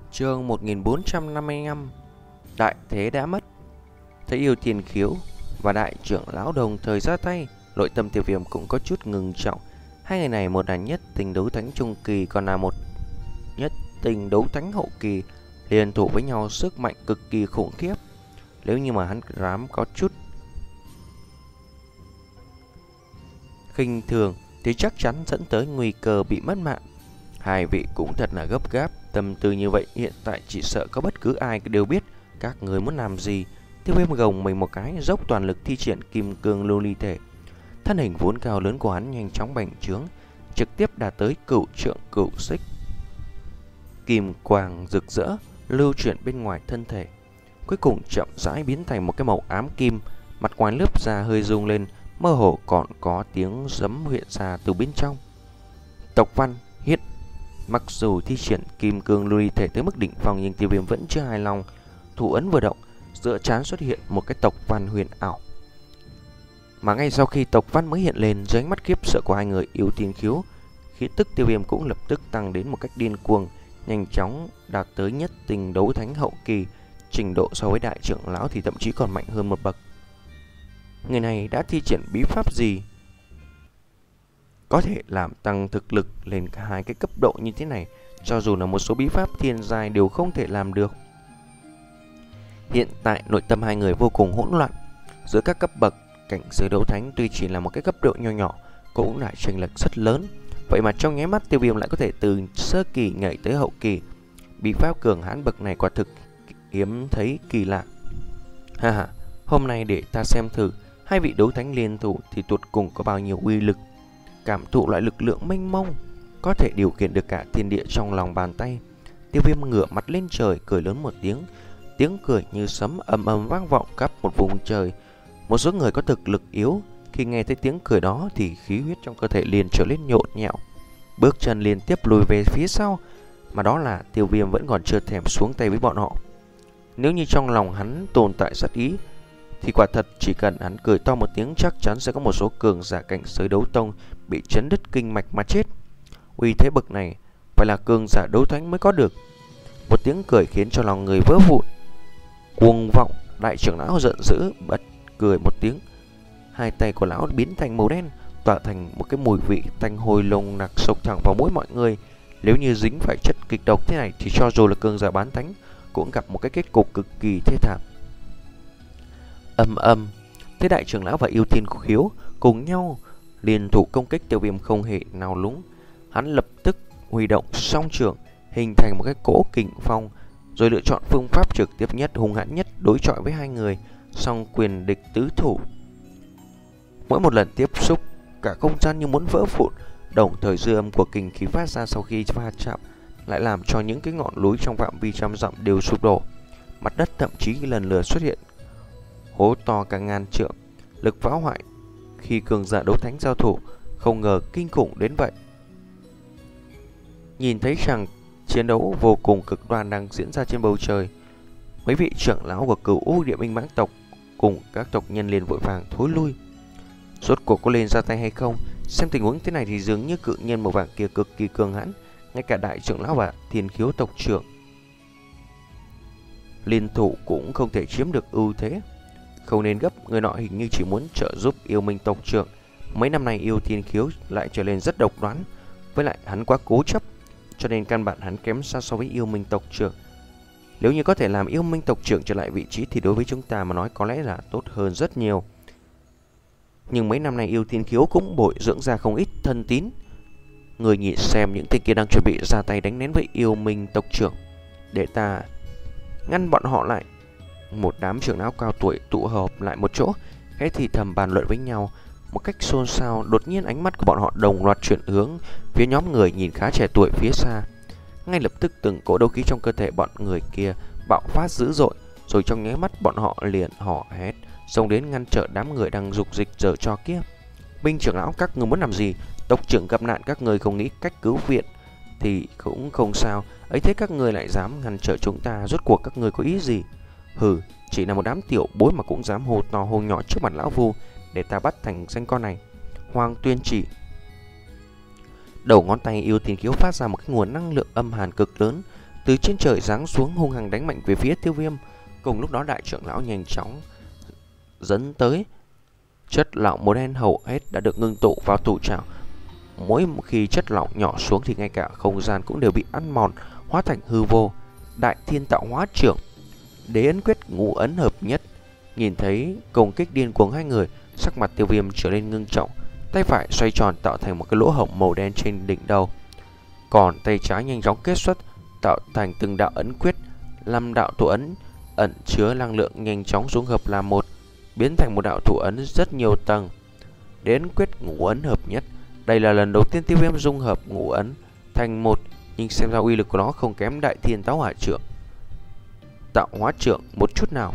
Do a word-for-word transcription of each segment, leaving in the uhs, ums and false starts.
Chương một nghìn bốn trăm năm mươi lăm. Đại thế đã mất. Thấy Yêu Thiên Khiếu và đại trưởng lão đồng thời ra tay, nội tâm Tiêu Viêm cũng có chút ngừng trọng. Hai người này, một là nhất tình đấu thánh trung kỳ, còn là một nhất tình đấu thánh hậu kỳ, liên thủ với nhau sức mạnh cực kỳ khủng khiếp. Nếu như mà hắn dám có chút khinh thường thì chắc chắn dẫn tới nguy cơ bị mất mạng. Hai vị cũng thật là gấp gáp, tâm tư như vậy hiện tại chỉ sợ có bất cứ ai đều biết các người muốn làm gì. Tiêu Viêm gồng mình một cái, dốc toàn lực thi triển kim cương lưu ly thể. Thân hình vốn cao lớn của hắn nhanh chóng bành trướng, trực tiếp đạt tới cửu trượng cửu xích. Kim quang rực rỡ lưu chuyển bên ngoài thân thể, cuối cùng chậm rãi biến thành một cái màu ám kim. Mặt ngoài lớp da hơi rung lên, mơ hồ còn có tiếng giấm hiện ra từ bên trong. Tộc văn hiện. Mặc dù thi triển kim cương lưu ly thể tới mức đỉnh phong, nhưng Tiêu Viêm vẫn chưa hài lòng. Thủ ấn vừa động, giữa trán xuất hiện một cái tộc văn huyền ảo. Mà ngay sau khi tộc văn mới hiện lên, dưới ánh mắt khiếp sợ của hai người Yêu Thiên Khiếu, khí tức Tiêu Viêm cũng lập tức tăng đến một cách điên cuồng, nhanh chóng đạt tới nhất tình đấu thánh hậu kỳ. Trình độ so với đại trưởng lão thì thậm chí còn mạnh hơn một bậc. Người này đã thi triển bí pháp gì có thể làm tăng thực lực lên cả hai cái cấp độ như thế này? Cho dù là một số bí pháp thiên giai đều không thể làm được. Hiện tại nội tâm hai người vô cùng hỗn loạn. Giữa các cấp bậc cảnh giới đấu thánh tuy chỉ là một cái cấp độ nho nhỏ, cũng lại chênh lệch rất lớn. Vậy mà trong nháy mắt Tiêu Viêm lại có thể từ sơ kỳ nhảy tới hậu kỳ. Bí pháp cường hãn bậc này quả thực hiếm thấy kỳ lạ. Ha ha, hôm nay để ta xem thử hai vị đấu thánh liên thủ thì tuột cùng có bao nhiêu uy lực. Cảm thụ loại lực lượng mênh mông có thể điều khiển được cả thiên địa trong lòng bàn tay. Tiêu Viêm ngửa mặt lên trời cười lớn một tiếng. Tiếng cười như sấm ầm ầm vang vọng khắp một vùng trời. Một số người có thực lực yếu, khi nghe thấy tiếng cười đó thì khí huyết trong cơ thể liền trở lên nhộn nhạo, bước chân liên tiếp lùi về phía sau. Mà đó là Tiêu Viêm vẫn còn chưa thèm xuống tay với bọn họ. Nếu như trong lòng hắn tồn tại sát ý thì quả thật chỉ cần hắn cười to một tiếng, chắc chắn sẽ có một số cường giả cảnh giới đấu tông bị chấn đứt kinh mạch mà chết. Uy thế bậc này phải là cường giả đấu thánh mới có được. Một tiếng cười khiến cho lòng người vỡ vụn. Cuồng vọng. Đại trưởng lão giận dữ bật cười một tiếng. Hai tay của lão biến thành màu đen, tỏa thành một cái mùi vị tanh hôi nồng nặc xộc thẳng vào mũi mọi người. Nếu như dính phải chất kịch độc thế này thì cho dù là cường giả bán thánh cũng gặp một cái kết cục cực kỳ thê thảm. Âm âm. Thế đại trưởng lão và Yêu Thiên Khiếu cùng nhau liên thủ công kích Tiêu Viêm không hề nào lúng. Hắn lập tức huy động song trưởng, hình thành một cái cỗ kình phong, rồi lựa chọn phương pháp trực tiếp nhất, hung hãn nhất đối chọi với hai người, song quyền địch tứ thủ. Mỗi một lần tiếp xúc, cả không gian như muốn vỡ vụn, đồng thời dư âm của kình khí phát ra sau khi va chạm lại làm cho những cái ngọn núi trong phạm vi trăm dặm đều sụp đổ. Mặt đất thậm chí lần lượt xuất hiện hố to cả ngàn trượng. Lực phá hoại khi cường giả đấu thánh giao thủ không ngờ kinh khủng đến vậy. Nhìn thấy chàng chiến đấu vô cùng cực đoan đang diễn ra trên bầu trời, mấy vị trưởng lão của Cửu U Địa Minh mãng tộc cùng các tộc nhân liền vội vàng thối lui. Rốt cuộc có lên ra tay hay không? Xem tình huống thế này thì dường như cự nhân màu vàng kia cực kỳ cường hãn, ngay cả đại trưởng lão và Thiên Khiếu tộc trưởng liên thủ cũng không thể chiếm được ưu thế. Không nên gấp, người nọ hình như chỉ muốn trợ giúp Yêu Minh tộc trưởng. Mấy năm nay Yêu Thiên Khiếu lại trở nên rất độc đoán, với lại hắn quá cố chấp, cho nên căn bản hắn kém xa so với Yêu Minh tộc trưởng. Nếu như có thể làm Yêu Minh tộc trưởng trở lại vị trí thì đối với chúng ta mà nói có lẽ là tốt hơn rất nhiều. Nhưng mấy năm nay Yêu Thiên Khiếu cũng bồi dưỡng ra không ít thân tín. Người nhìn xem những tên kia đang chuẩn bị ra tay đánh nén với Yêu Minh tộc trưởng, để ta ngăn bọn họ lại. Một đám trưởng lão cao tuổi tụ họp lại một chỗ, khẽ thì thầm bàn luận với nhau một cách xôn xao. Đột nhiên ánh mắt của bọn họ đồng loạt chuyển hướng phía nhóm người nhìn khá trẻ tuổi phía xa. Ngay lập tức từng cỗ đấu khí trong cơ thể bọn người kia bạo phát dữ dội, rồi trong nháy mắt bọn họ liền hò hét xông đến ngăn trở đám người đang dục dịch giở trò kia. Binh trưởng lão, các người muốn làm gì? Tộc trưởng gặp nạn, các người không nghĩ cách cứu viện thì cũng không sao, ấy thế các người lại dám ngăn trở chúng ta, rốt cuộc các người có ý gì? Hừ, chỉ là một đám tiểu bối mà cũng dám hô to hô nhỏ trước mặt lão Vu, để ta bắt thành danh con này. Hoàng tuyên chỉ. Đầu ngón tay Yêu Thiên Khiếu phát ra một cái nguồn năng lượng âm hàn cực lớn, từ trên trời giáng xuống hung hăng đánh mạnh về phía Tiêu Viêm. Cùng lúc đó đại trưởng lão nhanh chóng dẫn tới. Chất lỏng màu đen hầu hết đã được ngưng tụ vào thủ trảo. Mỗi khi chất lỏng nhỏ xuống thì ngay cả không gian cũng đều bị ăn mòn, hóa thành hư vô. Đại Thiên Tạo Hóa Trưởng, Đế Ấn Quyết ngũ ấn hợp nhất. Nhìn thấy công kích điên cuồng hai người, sắc mặt Tiêu Viêm trở nên ngưng trọng, tay phải xoay tròn tạo thành một cái lỗ hổng màu đen trên đỉnh đầu, còn tay trái nhanh chóng kết xuất tạo thành từng đạo ấn quyết. Năm đạo thủ ấn ẩn chứa năng lượng nhanh chóng dung hợp làm một, biến thành một đạo thủ ấn rất nhiều tầng. Đế Ấn Quyết ngũ ấn hợp nhất. Đây là lần đầu tiên Tiêu Viêm dung hợp ngũ ấn thành một, nhưng xem ra uy lực của nó không kém Đại Thiên Tạo Hóa Trưởng Tạo Hóa Trưởng một chút nào.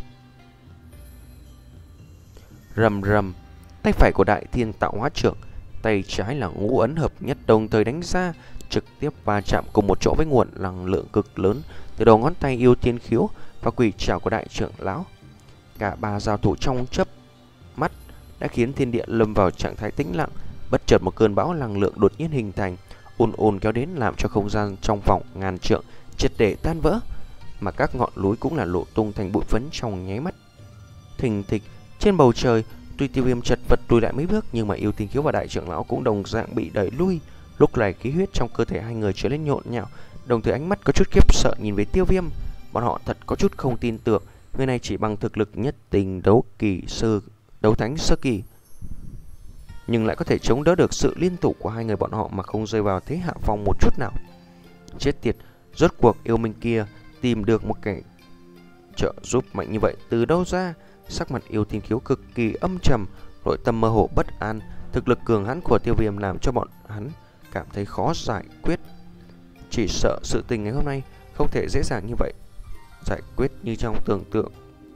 Rầm rầm, tay phải của Đại Thiên Tạo Hóa Trưởng, tay trái là ngũ ấn hợp nhất đồng thời đánh ra, trực tiếp va chạm cùng một chỗ với nguồn năng lượng cực lớn từ đầu ngón tay Yêu Thiên Khiếu và quỷ trảo của đại trưởng lão. Cả ba giao thủ trong chớp mắt đã khiến thiên địa lâm vào trạng thái tĩnh lặng. Bất chợt một cơn bão năng lượng đột nhiên hình thành, ùn ùn kéo đến làm cho không gian trong vòng ngàn trượng triệt để tan vỡ, mà các ngọn núi cũng là lộ tung thành bụi phấn trong nháy mắt. Thình thịch trên bầu trời, tuy Tiêu Viêm chật vật lùi lại mấy bước, nhưng mà Yêu Thiên Khiếu và đại trưởng lão cũng đồng dạng bị đẩy lui. Lúc này khí huyết trong cơ thể hai người trở nên nhộn nhạo, đồng thời ánh mắt có chút khiếp sợ nhìn về Tiêu Viêm. Bọn họ thật có chút không tin tưởng, người này chỉ bằng thực lực nhất tình đấu kỳ sơ đấu thánh sơ kỳ, nhưng lại có thể chống đỡ được sự liên tục của hai người bọn họ mà không rơi vào thế hạ phong một chút nào. Chết tiệt, rốt cuộc yêu minh kia tìm được một kẻ trợ giúp mạnh như vậy từ đâu ra? Sắc mặt Yêu Thiên Khiếu cực kỳ âm trầm, nội tâm mơ hồ bất an. Thực lực cường hãn của Tiêu Viêm làm cho bọn hắn cảm thấy khó giải quyết. Chỉ sợ sự tình ngày hôm nay không thể dễ dàng như vậy giải quyết như trong tưởng tượng.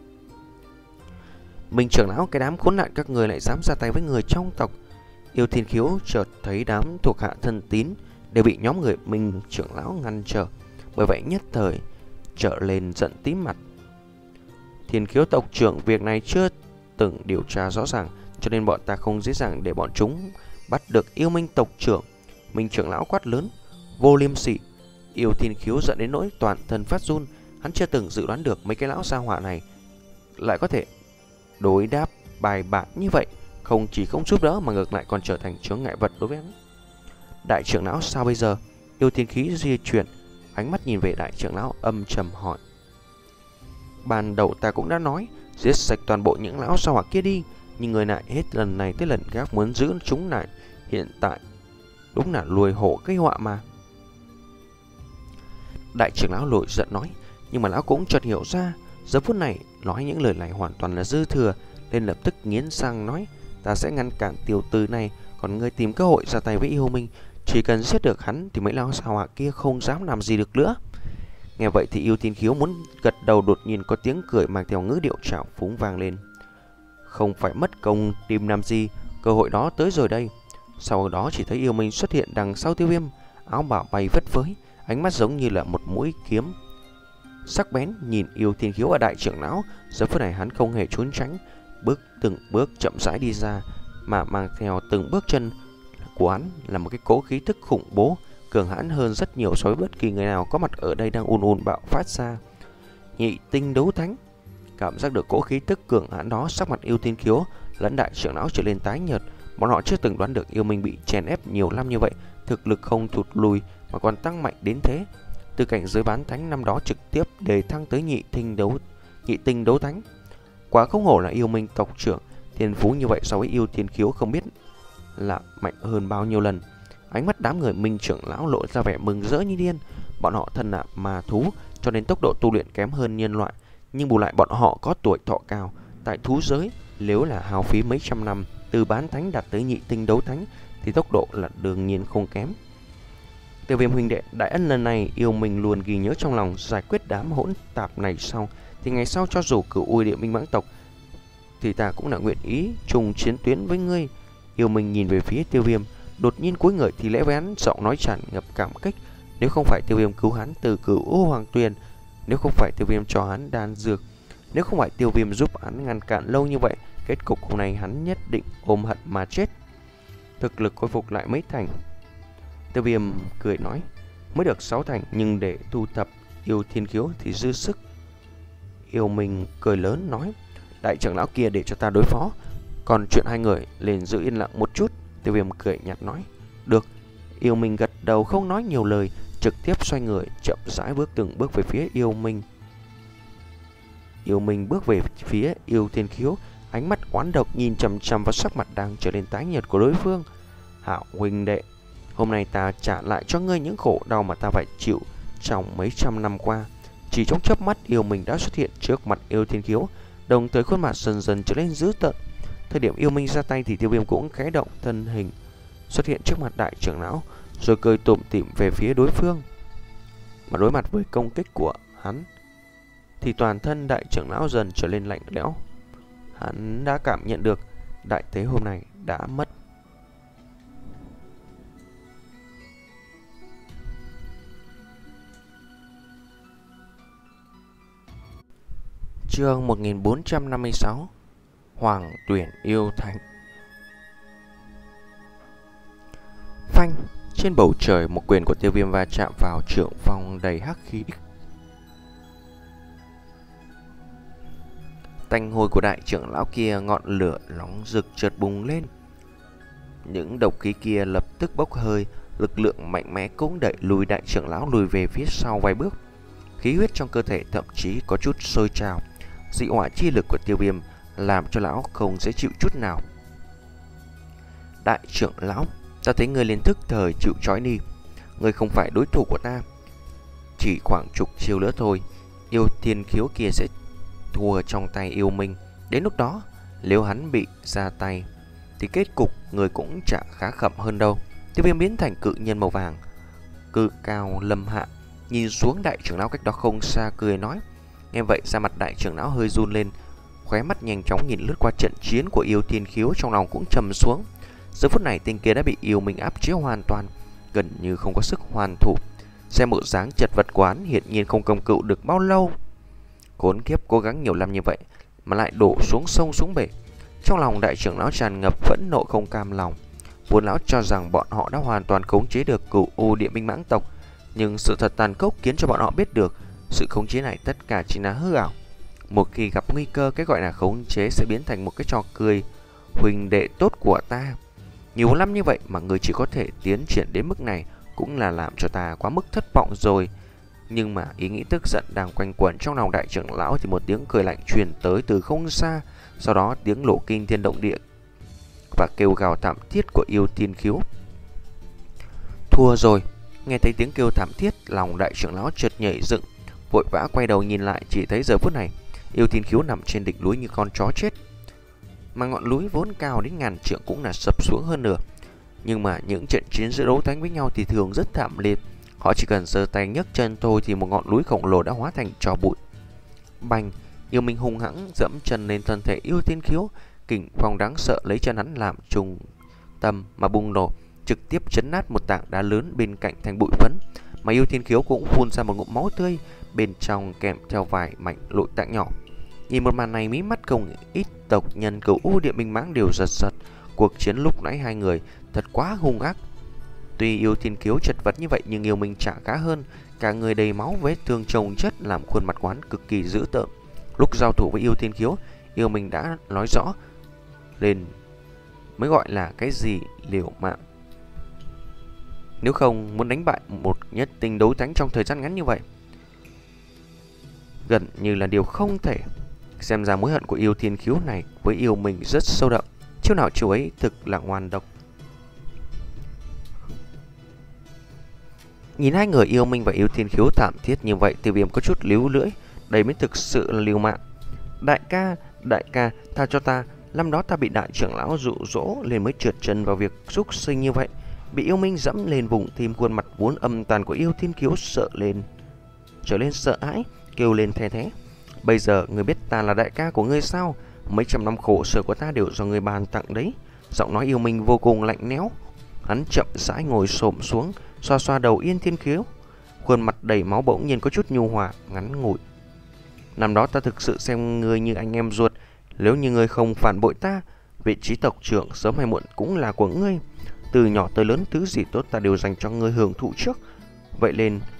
Minh trưởng lão, cái đám khốn nạn các người lại dám ra tay với người trong tộc. Yêu Thiên Khiếu chợt thấy đám thuộc hạ thân tín đều bị nhóm người Minh trưởng lão ngăn trở, bởi vậy nhất thời trở lên giận tím mặt. Thiên Khiếu tộc trưởng, việc này chưa từng điều tra rõ ràng, cho nên bọn ta không dễ dàng để bọn chúng bắt được Yêu Minh tộc trưởng. Minh trưởng lão quát lớn, vô liêm sỉ. Yêu Thiên Khiếu giận đến nỗi toàn thân phát run. Hắn chưa từng dự đoán được mấy cái lão gia hỏa này lại có thể đối đáp bài bản như vậy, không chỉ không giúp đỡ mà ngược lại còn trở thành chướng ngại vật đối với hắn. Đại trưởng lão sao bây giờ? Yêu Thiên Khí di chuyển, ánh mắt nhìn về đại trưởng lão âm trầm hỏi. Ban đầu ta cũng đã nói giết sạch toàn bộ những lão gia hỏa kia đi, nhưng người lại hết lần này tới lần khác muốn giữ chúng lại. Hiện tại đúng là lùi hổ gây họa mà. Đại trưởng lão nổi giận nói, nhưng mà lão cũng chợt hiểu ra giờ phút này nói những lời này hoàn toàn là dư thừa, nên lập tức nghiến răng nói, ta sẽ ngăn cản tiểu tử này, còn ngươi tìm cơ hội ra tay với Yêu Minh, chỉ cần giết được hắn thì mấy lão gia hỏa kia không dám làm gì được nữa. Nghe vậy thì Yêu Thiên Khiếu muốn gật đầu, đột nhiên có tiếng cười mang theo ngữ điệu trào phúng vang lên. Không phải mất công tìm làm gì, cơ hội đó tới rồi đây. Sau đó chỉ thấy Yêu Minh xuất hiện đằng sau Tiêu Viêm, áo bào bay phất phới, ánh mắt giống như là một mũi kiếm sắc bén nhìn Yêu Thiên Khiếu và đại trưởng lão. Giờ phút này hắn không hề trốn tránh, bước từng bước chậm rãi đi ra, mà mang theo từng bước chân của hắn là một cái cỗ khí tức khủng bố, cường hãn hơn rất nhiều so với bất kỳ người nào có mặt ở đây đang ùn ùn bạo phát ra. Nhị tinh đấu thánh. Cảm giác được cỗ khí tức cường hãn đó, sắc mặt Yêu Thiên Khiếu lẫn đại trưởng lão trở lên tái nhợt. Bọn họ chưa từng đoán được Yêu Minh bị chèn ép nhiều năm như vậy, thực lực không thụt lùi mà còn tăng mạnh đến thế. Từ cảnh giới bán thánh năm đó trực tiếp đề thăng tới nhị tinh đấu nhị tinh đấu thánh. Quá không hổ là Yêu Minh tộc trưởng, thiên phú như vậy so với Yêu Thiên Khiếu không biết là mạnh hơn bao nhiêu lần. Ánh mắt đám người Minh trưởng lão lộ ra vẻ mừng rỡ như điên. Bọn họ thân là ma thú, cho nên tốc độ tu luyện kém hơn nhân loại, nhưng bù lại bọn họ có tuổi thọ cao. Tại thú giới, nếu là hao phí mấy trăm năm từ bán thánh đạt tới nhị tinh đấu thánh thì tốc độ là đương nhiên không kém. Tiêu Viêm huynh đệ, đại ân lần này Yêu Minh luôn ghi nhớ trong lòng. Giải quyết đám hỗn tạp này sau thì ngày sau cho dù cửu uy địa minh mãng tộc thì ta cũng là nguyện ý trùng chiến tuyến với ngươi. Yêu Minh nhìn về phía Tiêu Viêm, đột nhiên cúi người thì lễ với hắn, giọng nói tràn ngập cảm kích. Nếu không phải Tiêu Viêm cứu hắn từ cửu u hoàng tuyền, nếu không phải Tiêu Viêm cho hắn đan dược, nếu không phải Tiêu Viêm giúp hắn ngăn cản lâu như vậy, kết cục hôm nay hắn nhất định ôm hận mà chết. Thực lực khôi phục lại mấy thành. Tiêu Viêm cười nói, mới được sáu thành, nhưng để thu thập Yêu Thiên Khiếu thì dư sức. Yêu Minh cười lớn nói: đại trưởng lão kia để cho ta đối phó, còn chuyện hai người liền giữ yên lặng một chút. Tiêu Viêm cười nhạt nói: được. Yêu Minh gật đầu không nói nhiều lời, trực tiếp xoay người chậm rãi bước từng bước về phía Yêu Minh. Yêu Minh bước về phía Yêu Thiên Khiếu, ánh mắt oán độc nhìn chằm chằm vào sắc mặt đang trở nên tái nhợt của đối phương. Hạo huynh đệ, hôm nay ta trả lại cho ngươi những khổ đau mà ta phải chịu trong mấy trăm năm qua. Chỉ trong chớp mắt, Yêu Minh đã xuất hiện trước mặt Yêu Thiên Khiếu, đồng thời khuôn mặt dần dần trở nên dữ tợn. Thời điểm Yêu Minh ra tay thì Tiêu Viêm cũng khẽ động thân hình xuất hiện trước mặt đại trưởng lão, rồi cười tủm tỉm về phía đối phương. Mà đối mặt với công kích của hắn thì toàn thân đại trưởng lão dần trở nên lạnh lẽo. Hắn đã cảm nhận được đại thế hôm nay đã mất. Chương một nghìn bốn trăm năm mươi sáu. Hoàng tuyển yêu thánh. Phanh, trên bầu trời một quyền của Tiêu Viêm va chạm vào trượng phong đầy hắc khí. Tanh hôi của đại trưởng lão kia, ngọn lửa nóng rực chợt bùng lên. Những độc khí kia lập tức bốc hơi, lực lượng mạnh mẽ cũng đẩy lùi đại trưởng lão lùi về phía sau vài bước. Khí huyết trong cơ thể thậm chí có chút sôi trào. Dị hỏa chi lực của Tiêu Viêm làm cho lão không dễ chịu chút nào. Đại trưởng lão, ta thấy người liền thức thời chịu trói đi. Người không phải đối thủ của ta. Chỉ khoảng chục chiêu nữa thôi, Yêu Thiên Khiếu kia sẽ thua trong tay Yêu Minh. Đến lúc đó, nếu hắn bị ra tay thì kết cục người cũng chẳng khá khẩm hơn đâu. Tiêu Viêm biến thành cự nhân màu vàng, cự cao lâm hạ, nhìn xuống đại trưởng lão cách đó không xa, cười nói. Nghe vậy, da mặt đại trưởng lão hơi run lên, khóe mắt nhanh chóng nhìn lướt qua trận chiến của Yêu Thiên Khiếu, trong lòng cũng trầm xuống. Giờ phút này tên kia đã bị Yêu Minh áp chế hoàn toàn, gần như không có sức hoàn thủ. Xem bộ dáng chật vật quán hiện nhiên không công cự được bao lâu. Khốn kiếp, cố gắng nhiều năm như vậy mà lại đổ xuống sông xuống bể. Trong lòng đại trưởng lão tràn ngập phẫn nộ không cam lòng. Vốn lão cho rằng bọn họ đã hoàn toàn khống chế được Cửu U Địa Minh Mãng tộc, nhưng sự thật tàn khốc khiến cho bọn họ biết được sự khống chế này tất cả chỉ là hư ảo. Một khi gặp nguy cơ, cái gọi là khống chế sẽ biến thành một cái trò cười. Huynh đệ tốt của ta, nhiều năm như vậy mà người chỉ có thể tiến triển đến mức này cũng là làm cho ta quá mức thất vọng rồi. Nhưng mà ý nghĩ tức giận đang quanh quẩn trong lòng đại trưởng lão thì một tiếng cười lạnh truyền tới từ không xa. Sau đó tiếng nổ kinh thiên động địa và kêu gào thảm thiết của Yêu Thiên Khiếu. Thua rồi. Nghe thấy tiếng kêu thảm thiết, lòng đại trưởng lão chợt nhảy dựng, vội vã quay đầu nhìn lại, chỉ thấy giờ phút này Yêu Thiên Khiếu nằm trên đỉnh núi như con chó chết, mà ngọn núi vốn cao đến ngàn trượng cũng là sập xuống hơn nửa. Nhưng mà những trận chiến giữa đấu thánh với nhau thì thường rất thảm liệt. Họ chỉ cần giơ tay nhấc chân thôi thì một ngọn núi khổng lồ đã hóa thành tro bụi. Bành! Yêu Minh hung hãng dẫm chân lên thân thể Yêu Thiên Khiếu, kình phong đáng sợ lấy chân hắn làm trung tâm mà bùng nổ, trực tiếp chấn nát một tảng đá lớn bên cạnh thành bụi phấn. Mà Yêu Thiên Khiếu cũng phun ra một ngụm máu tươi, bên trong kèm theo vài mảnh nội tạng nhỏ. Nhìn một màn này, mí mắt không ít tộc nhân Cửu U Địa Minh Mãng đều giật giật. Cuộc chiến lúc nãy hai người thật quá hung ác. Tuy Yêu Thiên Khiếu chật vật như vậy nhưng Yêu Minh chả khá hơn, cả người đầy máu, vết thương chồng chất làm khuôn mặt quán cực kỳ dữ tợn. Lúc giao thủ với Yêu Thiên Khiếu, Yêu Minh đã nói rõ lên mới gọi là cái gì liều mạng. Nếu không muốn đánh bại một nhất tinh đấu thánh trong thời gian ngắn như vậy, gần như là điều không thể. Xem ra mối hận của Yêu Thiên Khiếu này với Yêu Minh rất sâu đậm. Chiêu nào chiêu ấy thực là ngoan độc. Nhìn hai người Yêu Minh và Yêu Thiên Khiếu thảm thiết như vậy, Tiêu Viêm có chút líu lưỡi. Đây mới thực sự là liều mạng. Đại ca, đại ca, tha cho ta. Năm đó ta bị đại trưởng lão dụ dỗ lên mới trượt chân vào việc xúc sinh như vậy. Bị Yêu Minh dẫm lên vùng tim, khuôn mặt vốn âm tàn của Yêu Thiên Khiếu sợ lên, trở lên sợ hãi, kêu lên the thế. Bây giờ người biết ta là đại ca của ngươi sao? Mấy trăm năm khổ sở của ta đều do người bàn tặng đấy. Giọng nói Yêu Minh vô cùng lạnh lẽo. Hắn chậm rãi ngồi xổm xuống, xoa xoa đầu Yêu Thiên Khiếu, khuôn mặt đầy máu bỗng nhiên có chút nhu hòa, ngắn ngủi. Năm đó ta thực sự xem ngươi như anh em ruột. Nếu như ngươi không phản bội ta, vị trí tộc trưởng sớm hay muộn cũng là của ngươi. Từ nhỏ tới lớn, thứ gì tốt ta đều dành cho ngươi hưởng thụ trước. Vậy nên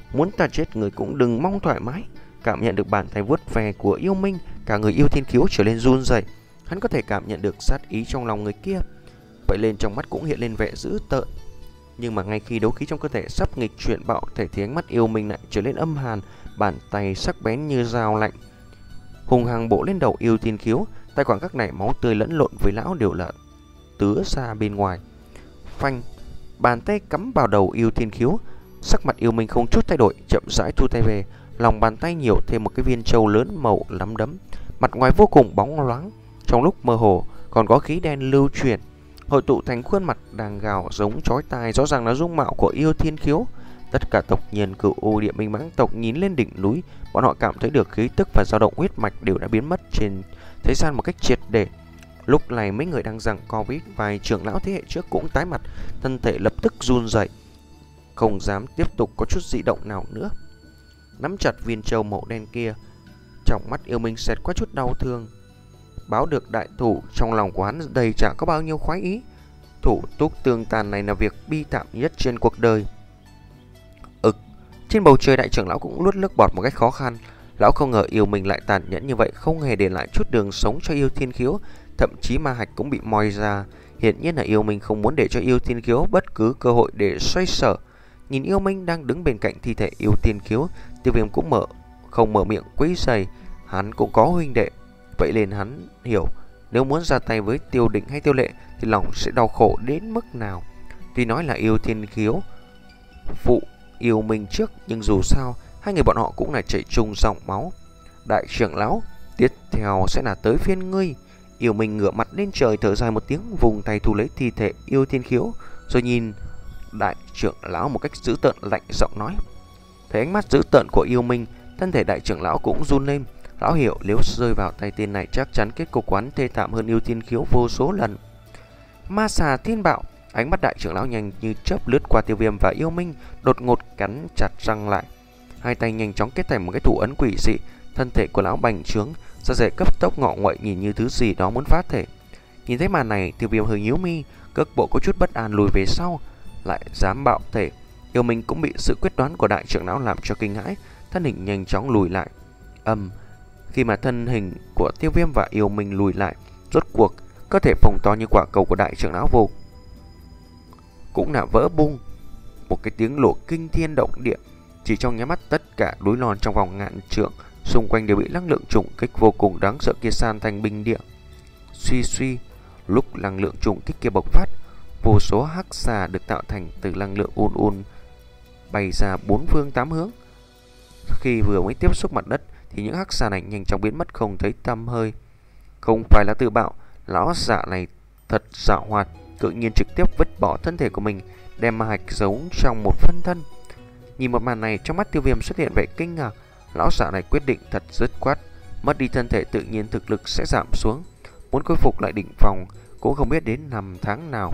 Muốn ta chết người cũng đừng mong thoải mái. Cảm nhận được bàn tay vuốt ve của Yêu Minh, cả người Yêu Thiên Khiếu trở lên run rẩy. Hắn có thể cảm nhận được sát ý trong lòng người kia. Vậy lên trong mắt cũng hiện lên vẻ dữ tợn. Nhưng mà ngay khi đấu khí trong cơ thể sắp nghịch chuyển bạo thể thì ánh mắt Yêu Minh lại trở lên âm hàn, bàn tay sắc bén như dao lạnh hùng hăng bổ lên đầu Yêu Thiên Khiếu. Tại khoảng các này máu tươi lẫn lộn với lão đều là tứa ra bên ngoài. Phanh, bàn tay cắm vào đầu Yêu Thiên Khiếu. Sắc mặt Yêu Minh không chút thay đổi, chậm rãi thu tay về. Lòng bàn tay nhiều thêm một cái viên châu lớn màu lắm đấm, mặt ngoài vô cùng bóng loáng, trong lúc mơ hồ còn có khí đen lưu chuyển, hội tụ thành khuôn mặt đang gào giống chói tai, rõ ràng là dung mạo của Yêu Thiên Khiếu. Tất cả tộc nhân Cửu U Địa Minh Mãng tộc nhìn lên đỉnh núi, bọn họ cảm thấy được khí tức và dao động huyết mạch đều đã biến mất trên thế gian một cách triệt để. Lúc này mấy người đang giằng co với vài trưởng lão thế hệ trước cũng tái mặt, thân thể lập tức run rẩy, không dám tiếp tục có chút dị động nào nữa. Nắm chặt viên châu màu đen kia, trong mắt Yêu Minh xẹt qua chút đau thương. Báo được đại thủ, trong lòng của hắn đầy chẳng có bao nhiêu khoái ý. Thủ túc tương tàn này là việc bi thảm nhất trên cuộc đời. Ực, trên bầu trời đại trưởng lão cũng nuốt nước bọt một cách khó khăn. Lão không ngờ Yêu Minh lại tàn nhẫn như vậy, không hề để lại chút đường sống cho Yêu Thiên Khiếu, thậm chí ma hạch cũng bị moi ra. Hiển nhiên là Yêu Minh không muốn để cho Yêu Thiên Khiếu bất cứ cơ hội để xoay sở. Nhìn Yêu Minh đang đứng bên cạnh thi thể Yêu Thiên Khiếu, Tiêu Viêm cũng mở không mở miệng quấy rầy. Hắn cũng có huynh đệ, vậy nên hắn hiểu nếu muốn ra tay với Tiêu Định hay Tiêu Lệ thì lòng sẽ đau khổ đến mức nào. Tuy nói là Yêu Thiên Khiếu phụ Yêu Minh trước, nhưng dù sao hai người bọn họ cũng là chảy chung dòng máu. Đại trưởng lão, tiếp theo sẽ là tới phiên ngươi. Yêu Minh ngửa mặt lên trời thở dài một tiếng, vùng tay thu lấy thi thể Yêu Thiên Khiếu, rồi nhìn đại trưởng lão một cách dữ tợn, lạnh giọng nói. Thấy ánh mắt dữ tợn của Yêu Minh, thân thể đại trưởng lão cũng run lên. Lão hiểu nếu rơi vào tay tên này chắc chắn kết cục quán thê thảm hơn Yêu Thiên Khiếu vô số lần. Ma xà thiên bạo, ánh mắt đại trưởng lão nhanh như chớp lướt qua Tiêu Viêm và Yêu Minh, đột ngột cắn chặt răng lại. Hai tay nhanh chóng kết thành một cái thủ ấn quỷ dị, thân thể của lão bành trướng, da dẻ cấp tốc ngọ nguậy, nhìn như thứ gì đó muốn phát thể. Nhìn thấy màn này, Tiêu Viêm hơi nhíu mi, cước bộ có chút bất an lùi về sau, lại dám bạo thể. Yêu Minh cũng bị sự quyết đoán của đại trưởng lão làm cho kinh hãi, thân hình nhanh chóng lùi lại. Âm, khi mà thân hình của Tiêu Viêm và Yêu Minh lùi lại, rốt cuộc cơ thể phồng to như quả cầu của đại trưởng lão vô cũng là vỡ bung. Một cái tiếng nổ kinh thiên động địa, chỉ trong nháy mắt tất cả núi non trong vòng ngàn trượng xung quanh đều bị năng lượng trùng kích vô cùng đáng sợ kia san thành binh địa. Suy suy, lúc năng lượng trùng kích kia bộc phát, vô số hắc xà được tạo thành từ năng lượng un un bay ra bốn phương tám hướng. Khi vừa mới tiếp xúc mặt đất thì những hắc xà này nhanh chóng biến mất không thấy tăm hơi. Không phải là tự bạo, lão giả này thật dạo hoạt, tự nhiên trực tiếp vứt bỏ thân thể của mình, đem ma hạch giấu trong một phân thân. Nhìn một màn này, trong mắt Tiêu Viêm xuất hiện vẻ kinh ngạc. Lão giả này quyết định thật dứt khoát, mất đi thân thể tự nhiên thực lực sẽ giảm xuống, muốn khôi phục lại đỉnh phong cũng không biết đến năm tháng nào.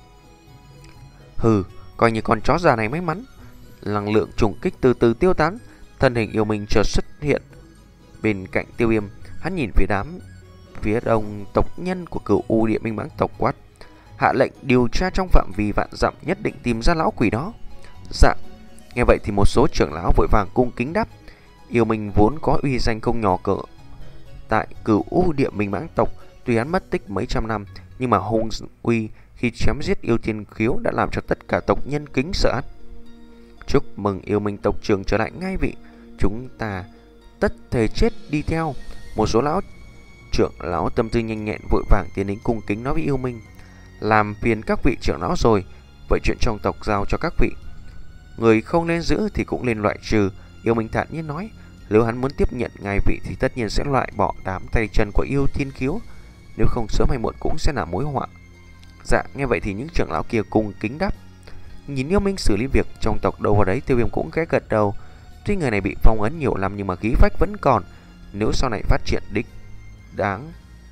Hừ, coi như con chó già này may mắn. Năng lượng trùng kích từ từ tiêu tán, thân hình Yêu Minh chợt xuất hiện bên cạnh Tiêu Viêm. Hắn nhìn phía đám phía đông tộc nhân của Cửu U Địa Minh Mãng tộc quát: hạ lệnh điều tra trong phạm vi vạn dặm, nhất định tìm ra lão quỷ đó. Dạ. Nghe vậy thì một số trưởng lão vội vàng cung kính đáp. Yêu Minh vốn có uy danh không nhỏ cỡ tại Cửu U Địa Minh Mãng tộc, tuy hắn mất tích mấy trăm năm nhưng mà hung uy khi chém giết Yêu Thiên Khiếu đã làm cho tất cả tộc nhân kính sợ. Chúc mừng Yêu Minh tộc trưởng trở lại ngai vị, chúng ta tất thể chết đi theo. Một số lão trưởng lão tâm tư nhanh nhẹn vội vàng tiến đến cung kính nói với Yêu Minh: làm phiền các vị trưởng lão rồi, vậy chuyện trong tộc giao cho các vị, người không nên giữ thì cũng nên loại trừ. Yêu Minh thản nhiên nói, nếu hắn muốn tiếp nhận ngai vị thì tất nhiên sẽ loại bỏ đám tay chân của Yêu Thiên Khiếu, nếu không sớm hay muộn cũng sẽ là mối họa. Dạ. Nghe vậy thì những trưởng lão kia cùng kính đáp. Nhìn Yêu Minh xử lý việc trong tộc đâu vào đấy, Tiêu Viêm cũng khẽ gật đầu. Tuy người này bị phong ấn nhiều năm nhưng mà khí phách vẫn còn, nếu sau này phát triển đích đáng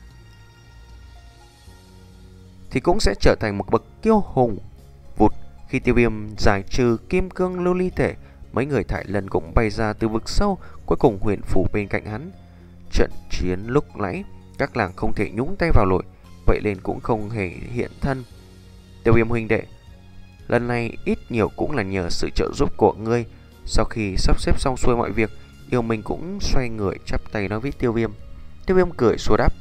thì cũng sẽ trở thành một bậc kiêu hùng. Vụt, khi Tiêu Viêm giải trừ kim cương lưu ly thể, mấy người Thải Lân cũng bay ra từ vực sâu, cuối cùng huyền phủ bên cạnh hắn. Trận chiến lúc nãy các làng không thể nhúng tay vào nổi, vậy nên cũng không hề hiện thân. Tiêu Viêm huynh đệ, lần này ít nhiều cũng là nhờ sự trợ giúp của ngươi, Sau khi sắp xếp xong xuôi mọi việc, Yêu Minh cũng xoay người chắp tay nói với Tiêu Viêm. Tiêu Viêm cười xua đáp.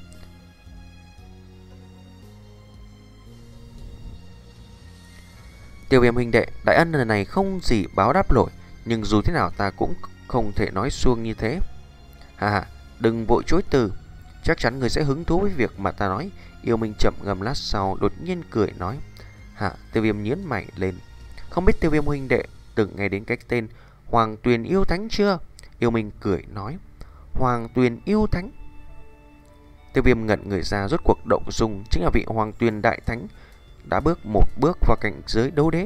Tiêu Viêm huynh đệ, đại ân lần này không gì báo đáp nổi, nhưng dù thế nào ta cũng không thể nói suông như thế. Hà hà, đừng vội chối từ, chắc chắn người sẽ hứng thú với việc mà ta nói. Yêu Minh chậm ngâm lát sau đột nhiên cười nói. Hạ, Tiêu Viêm nhướng mày lên. Không biết Tiêu Viêm huynh đệ từng nghe đến cái tên Hoàng Tuyền Yêu Thánh chưa? Yêu Minh cười nói. Hoàng Tuyền Yêu Thánh? Tiêu Viêm ngẩn người ra, rốt cuộc động dung chính là vị Hoàng Tuyền Đại Thánh đã bước một bước vào cảnh giới đấu đế.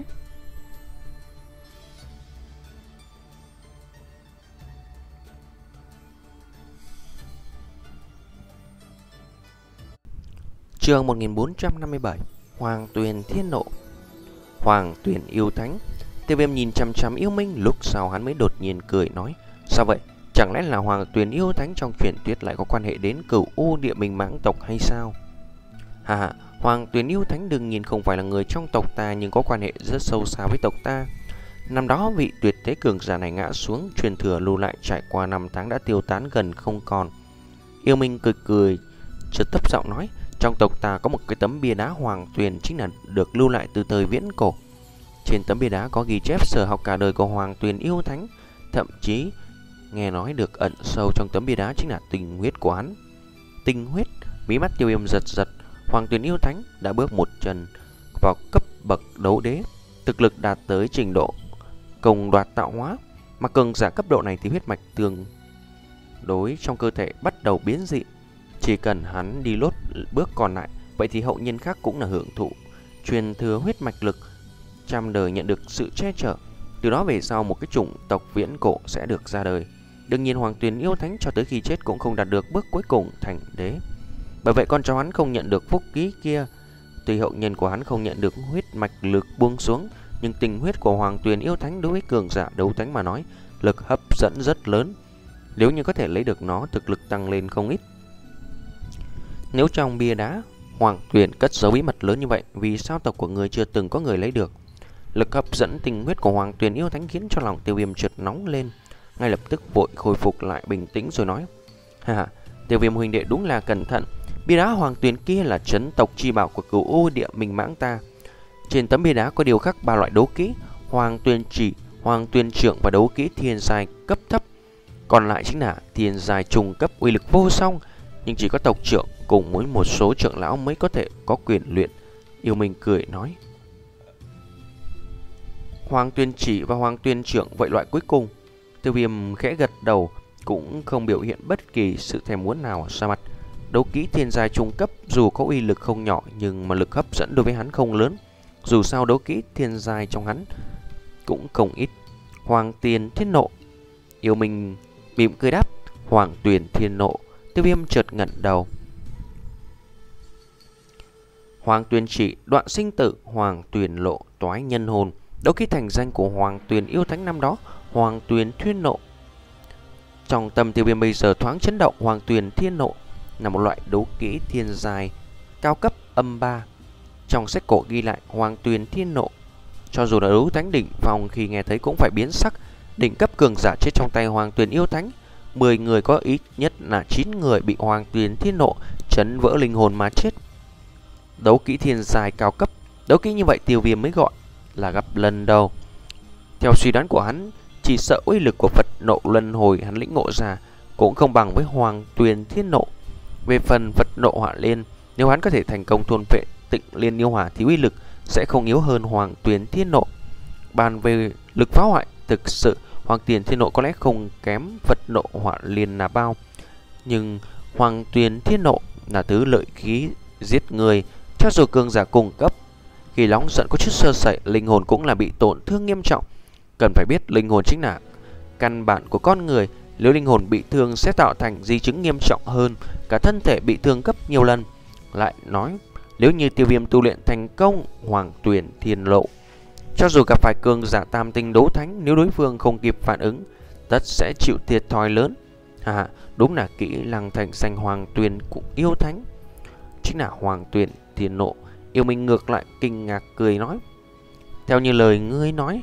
Chương một nghìn bốn trăm năm mươi bảy. Hoàng Tuyền Thiên Nộ. Hoàng Tuyền Yêu Thánh. Tiêu Viêm nhìn chằm chằm Yêu Minh, lúc sau hắn mới đột nhiên cười nói. Sao vậy? Chẳng lẽ là Hoàng Tuyền Yêu Thánh trong truyền thuyết lại có quan hệ đến Cửu U Địa Minh Mãng tộc hay sao? Hà hà, Hoàng Tuyền Yêu Thánh đương nhiên không phải là người trong tộc ta, nhưng có quan hệ rất sâu xa với tộc ta. Năm đó vị tuyệt thế cường giả này ngã xuống, truyền thừa lưu lại trải qua năm tháng đã tiêu tán gần không còn. Yêu Minh cười cười, chợt thấp giọng nói. Trong tộc ta có một cái tấm bia đá Hoàng Tuyền, chính là được lưu lại từ thời viễn cổ. Trên tấm bia đá có ghi chép sở học cả đời của Hoàng Tuyền Yêu Thánh. Thậm chí nghe nói được ẩn sâu trong tấm bia đá chính là tình huyết của hắn. Tình huyết? Mí mắt Tiêu Viêm giật giật. Hoàng Tuyền Yêu Thánh đã bước một chân vào cấp bậc đấu đế, thực lực đạt tới trình độ công đoạt tạo hóa. Mà cường giả cấp độ này thì huyết mạch tương đối trong cơ thể bắt đầu biến dị. Chỉ cần hắn đi lốt bước còn lại, vậy thì hậu nhân khác cũng là hưởng thụ truyền thừa huyết mạch lực, trăm đời nhận được sự che chở. Từ đó về sau một cái chủng tộc viễn cổ sẽ được ra đời. Đương nhiên Hoàng Tuyền Yêu Thánh cho tới khi chết cũng không đạt được bước cuối cùng thành đế. Bởi vậy con cháu hắn không nhận được phúc ký kia. Tuy hậu nhân của hắn không nhận được huyết mạch lực buông xuống, nhưng tình huyết của Hoàng Tuyền Yêu Thánh đối với cường giả đấu thánh mà nói, lực hấp dẫn rất lớn. Nếu như có thể lấy được nó, thực lực tăng lên không ít. Nếu trong bia đá Hoàng Tuyền cất giấu bí mật lớn như vậy, vì sao tộc của người chưa từng có người lấy được? Lực hấp dẫn tình huyết của Hoàng Tuyền Yêu Thánh khiến cho lòng Tiêu Viêm chợt nóng lên, ngay lập tức vội khôi phục lại bình tĩnh rồi nói. Hà, Tiêu Viêm huynh đệ đúng là cẩn thận. Bia đá Hoàng Tuyền kia là trấn tộc chi bảo của Cửu U Địa Minh Mãng ta. Trên tấm bia đá có điều khắc ba loại đấu kỹ: Hoàng Tuyền Chỉ, Hoàng Tuyền Trượng và đấu kỹ Thiên Giai cấp thấp. Còn lại chính là Thiên Giai trung cấp uy lực vô song, nhưng chỉ có tộc trưởng cùng với một số trưởng lão mới có thể có quyền luyện. Yêu Minh cười nói. Hoàng Tuyền Chỉ và Hoàng Tuyền Trượng vậy loại cuối cùng? Tiêu Viêm khẽ gật đầu, cũng không biểu hiện bất kỳ sự thèm muốn nào ra mặt. Đấu kỹ Thiên Giai trung cấp dù có uy lực không nhỏ, nhưng mà lực hấp dẫn đối với hắn không lớn. Dù sao đấu kỹ Thiên Giai trong hắn cũng không ít. Hoàng Tuyền Thiên Nộ. Yêu Minh mỉm cười đáp. Hoàng Tuyền Thiên Nộ. Tiêu Viêm chợt ngẩn đầu. Hoàng Tuyền Chỉ, đoạn sinh tử. Hoàng Tuyền Lộ, toái nhân hồn. Đấu kỹ thành danh của Hoàng Tuyền Yêu Thánh năm đó, Hoàng Tuyền Thiên Nộ. Trong tâm Tiêu Viêm bây giờ thoáng chấn động. Hoàng Tuyền Thiên Nộ là một loại đấu kỹ thiên giai cao cấp âm ba. Trong sách cổ ghi lại Hoàng Tuyền Thiên Nộ, cho dù là đấu thánh đỉnh phong khi nghe thấy cũng phải biến sắc. Đỉnh cấp cường giả chết trong tay Hoàng Tuyền Yêu Thánh, mười người có ít nhất là chín người bị Hoàng Tuyền Thiên Nộ chấn vỡ linh hồn mà chết. Đấu kỹ thiên giai cao cấp, đấu kỹ như vậy Tiêu Viêm mới gọi là gặp lần đầu. Theo suy đoán của hắn, chỉ sợ uy lực của Phật Nộ Luân Hồi hắn lĩnh ngộ ra cũng không bằng với Hoàng Tuyền Thiên Nộ. Về phần Phật Nộ Hỏa Liên, nếu hắn có thể thành công thôn phệ Tịnh Liên Yêu Hỏa thì uy lực sẽ không yếu hơn Hoàng Tuyền Thiên Nộ. Bàn về lực phá hoại, thực sự Hoàng Tuyền Thiên Nộ có lẽ không kém Phật Nộ Hỏa Liên là bao. Nhưng Hoàng Tuyền Thiên Nộ là thứ lợi khí giết người, cho dù cường giả cùng cấp, khi nóng giận có chút sơ sẩy, linh hồn cũng là bị tổn thương nghiêm trọng. Cần phải biết linh hồn chính là căn bản của con người. Nếu linh hồn bị thương sẽ tạo thành di chứng nghiêm trọng hơn cả thân thể bị thương gấp nhiều lần. Lại nói, nếu như Tiêu Viêm tu luyện thành công Hoàng Tuyền Thiên Lộ, cho dù gặp phải cường giả tam tinh đấu thánh, nếu đối phương không kịp phản ứng, tất sẽ chịu thiệt thòi lớn. À, đúng là kỹ năng thành danh Hoàng Tuyền của Yêu Thánh chính là Hoàng Tuyền Thiên Nộ. Yêu Minh ngược lại kinh ngạc cười nói. Theo như lời ngươi nói,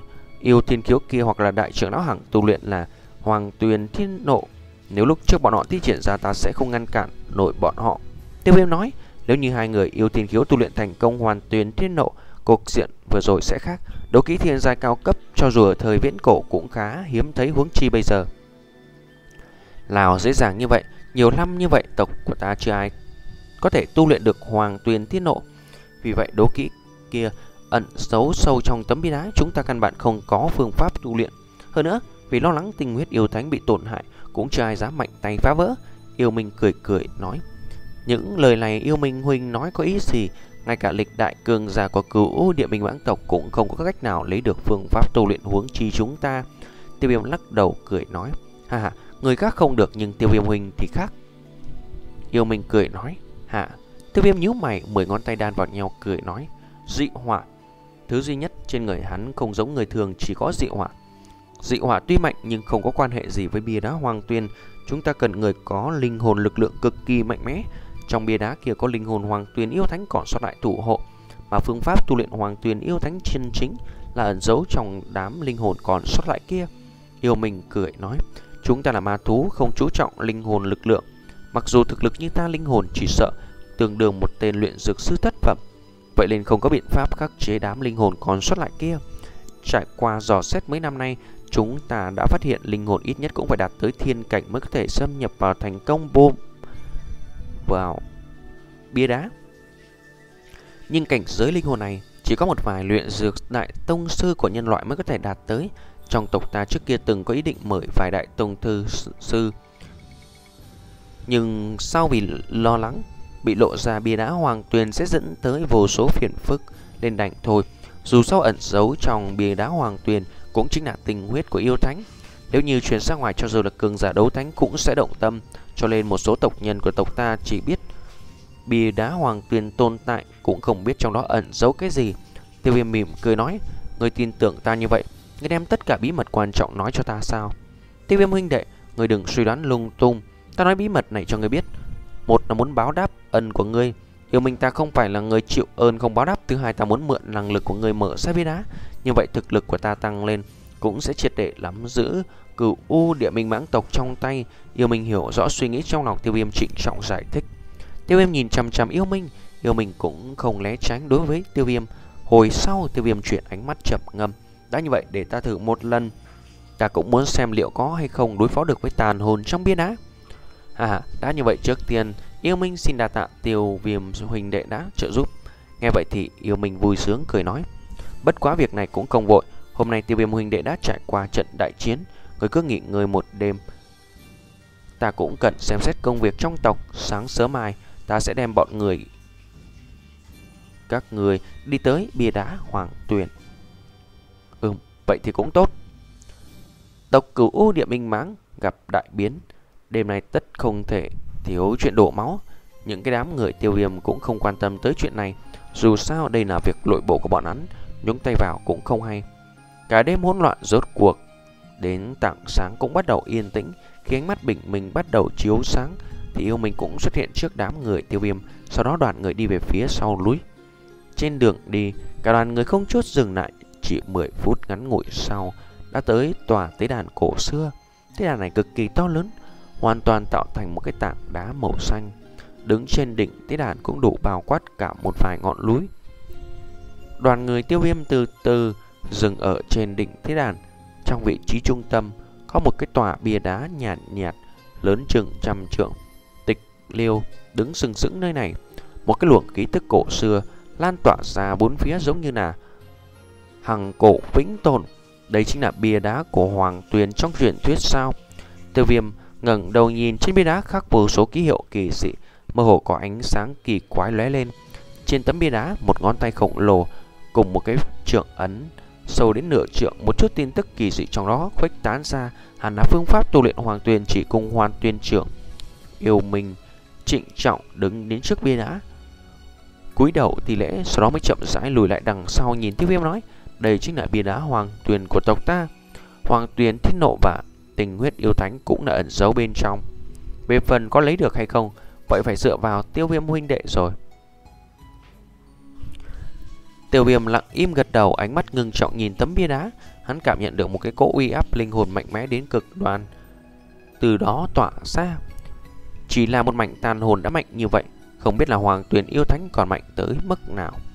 yêu thiên khiếu kia hoặc là đại trưởng lão hằng tu luyện là Hoàng Tuyền Thiên Nộ. Nếu lúc trước bọn họ thi triển ra, ta sẽ không ngăn cản nổi bọn họ. Tiêu Viêm nói, nếu như hai người yêu thiên khiếu tu luyện thành công Hoàng Tuyền Thiên Nộ, cục diện vừa rồi sẽ khác. Đấu kỹ thiên giai cao cấp cho dù ở thời viễn cổ cũng khá hiếm thấy, huống chi bây giờ. Nào dễ dàng như vậy, nhiều năm như vậy tộc của ta chưa ai có thể tu luyện được Hoàng Tuyền Thiên Nộ. Vì vậy đấu kỹ kia ẩn giấu sâu trong tấm bia đá, chúng ta căn bản không có phương pháp tu luyện. Hơn nữa, vì lo lắng tinh huyết yêu thánh bị tổn hại, cũng chưa ai dám mạnh tay phá vỡ. Yêu Minh cười cười nói, những lời này Yêu Minh huynh nói có ý gì? Ngay cả lịch đại cường giả của Cửu Địa Minh mãng tộc cũng không có cách nào lấy được phương pháp tu luyện, huống chi chúng ta. Tiêu Viêm lắc đầu cười nói, ha ha, người khác không được nhưng Tiêu Viêm huynh thì khác. Yêu Minh cười nói, hả? Tiêu Viêm nhíu mày, mười ngón tay đan vào nhau cười nói, dị hỏa. Thứ duy nhất trên người hắn không giống người thường chỉ có dị hỏa. Dị hỏa tuy mạnh nhưng không có quan hệ gì với bia đá Hoàng Tuyền. Chúng ta cần người có linh hồn lực lượng cực kỳ mạnh mẽ. Trong bia đá kia có linh hồn Hoàng Tuyền yêu thánh còn sót lại thủ hộ, mà phương pháp tu luyện Hoàng Tuyền yêu thánh chân chính là ẩn giấu trong đám linh hồn còn sót lại kia. Yêu Minh cười nói, chúng ta là ma thú không chú trọng linh hồn lực lượng. Mặc dù thực lực như ta, linh hồn chỉ sợ tương đương một tên luyện dược sư thất phẩm. Vậy nên không có biện pháp khắc chế đám linh hồn còn sót lại kia. Trải qua dò xét mấy năm nay, chúng ta đã phát hiện linh hồn ít nhất cũng phải đạt tới thiên cảnh mới có thể xâm nhập vào thành công bom vào bia đá. Nhưng cảnh giới linh hồn này chỉ có một vài luyện dược đại tông sư của nhân loại mới có thể đạt tới. Trong tộc ta trước kia từng có ý định mời vài đại tông thư sư, nhưng sau vì lo lắng bị lộ ra bia đá Hoàng Tuyền sẽ dẫn tới vô số phiền phức nên đành thôi. Dù sao ẩn giấu trong bia đá Hoàng Tuyền cũng chính là tinh huyết của yêu thánh. Nếu như truyền ra ngoài, cho dù là cường giả đấu thánh cũng sẽ động tâm. Cho nên một số tộc nhân của tộc ta chỉ biết bia đá Hoàng Tuyền tồn tại, cũng không biết trong đó ẩn giấu cái gì. Tiêu Viêm mỉm cười nói, người tin tưởng ta như vậy, người đem tất cả bí mật quan trọng nói cho ta sao? Tiêu Viêm huynh đệ, người đừng suy đoán lung tung. Ta nói bí mật này cho người biết, một là muốn báo đáp ân của ngươi. Yêu Minh ta không phải là người chịu ơn không báo đáp. Thứ hai, ta muốn mượn năng lực của ngươi mở ra bia đá. Như vậy thực lực của ta tăng lên, cũng sẽ triệt để nắm giữ Cửu U Địa Minh mãng tộc trong tay. Yêu Minh hiểu rõ suy nghĩ trong lòng Tiêu Viêm, trịnh trọng giải thích. Tiêu Viêm nhìn chằm chằm Yêu Minh, Yêu Minh cũng không né tránh đối với Tiêu Viêm. Hồi sau Tiêu Viêm chuyển ánh mắt chậm ngâm, đã như vậy để ta thử một lần. Ta cũng muốn xem liệu có hay không đối phó được với tàn hồn trong bia đá. À, đã như vậy trước tiên Yêu Minh xin đa tạ Tiêu Viêm huynh đệ đã trợ giúp. Nghe vậy thì Yêu Minh vui sướng cười nói, bất quá việc này cũng không vội. Hôm nay Tiêu Viêm huynh đệ đã trải qua trận đại chiến, người cứ nghỉ ngơi một đêm. Ta cũng cần xem xét công việc trong tộc. Sáng sớm mai ta sẽ đem bọn người các người đi tới bia đá Hoàng Tuyền. Ừm, vậy thì cũng tốt. Tộc Cửu U Địa Minh mãng gặp đại biến, đêm nay tất không thể thiếu chuyện đổ máu. Những cái đám người Tiêu Viêm cũng không quan tâm tới chuyện này. Dù sao đây là việc nội bộ của bọn hắn, nhúng tay vào cũng không hay. Cả đêm hỗn loạn rốt cuộc đến tảng sáng cũng bắt đầu yên tĩnh. Khi ánh mắt bình minh bắt đầu chiếu sáng thì Yêu Minh cũng xuất hiện trước đám người Tiêu Viêm. Sau đó đoàn người đi về phía sau núi. Trên đường đi, cả đoàn người không chút dừng lại. Chỉ mười phút ngắn ngủi sau đã tới tòa tế đàn cổ xưa. Tế đàn này cực kỳ to lớn, hoàn toàn tạo thành một cái tảng đá màu xanh. Đứng trên đỉnh tế đàn cũng đủ bao quát cả một vài ngọn núi. Đoàn người Tiêu Viêm từ từ dừng ở trên đỉnh tế đàn. Trong vị trí trung tâm có một cái tòa bia đá nhàn nhạt, nhạt lớn chừng trăm trượng. Tịch Liêu đứng sừng sững nơi này. Một cái luồng khí tức cổ xưa lan tỏa ra bốn phía giống như là hằng cổ vĩnh tồn. Đây chính là bia đá của Hoàng Tuyền trong truyền thuyết sao? Tiêu Viêm ngẩng đầu nhìn trên bia đá khắc vô số ký hiệu kỳ dị, mơ hồ có ánh sáng kỳ quái lóe lên. Trên tấm bia đá, một ngón tay khổng lồ cùng một cái trượng ấn sâu đến nửa trượng, một chút tin tức kỳ dị trong đó khuếch tán ra, hẳn là phương pháp tu luyện Hoàng Tuyền chỉ cung Hoàn Tuyền trưởng. Yêu Minh trịnh trọng đứng đến trước bia đá, cúi đầu thi lễ, sau đó mới chậm rãi lùi lại đằng sau nhìn Tiêu Viêm nói, đây chính là bia đá Hoàng Tuyền của tộc ta. Hoàng Tuyền Thiên Nộ và tình huyết yêu thánh cũng đã ẩn giấu bên trong. Về phần có lấy được hay không, vậy phải dựa vào Tiêu Viêm huynh đệ rồi. Tiêu Viêm lặng im gật đầu, ánh mắt ngưng trọng nhìn tấm bia đá. hắn cảm nhận được một cái cỗ uy áp linh hồn mạnh mẽ đến cực đoan, từ đó tỏa ra. Chỉ là một mảnh tàn hồn đã mạnh như vậy, không biết là Hoàng Tuyền yêu thánh còn mạnh tới mức nào.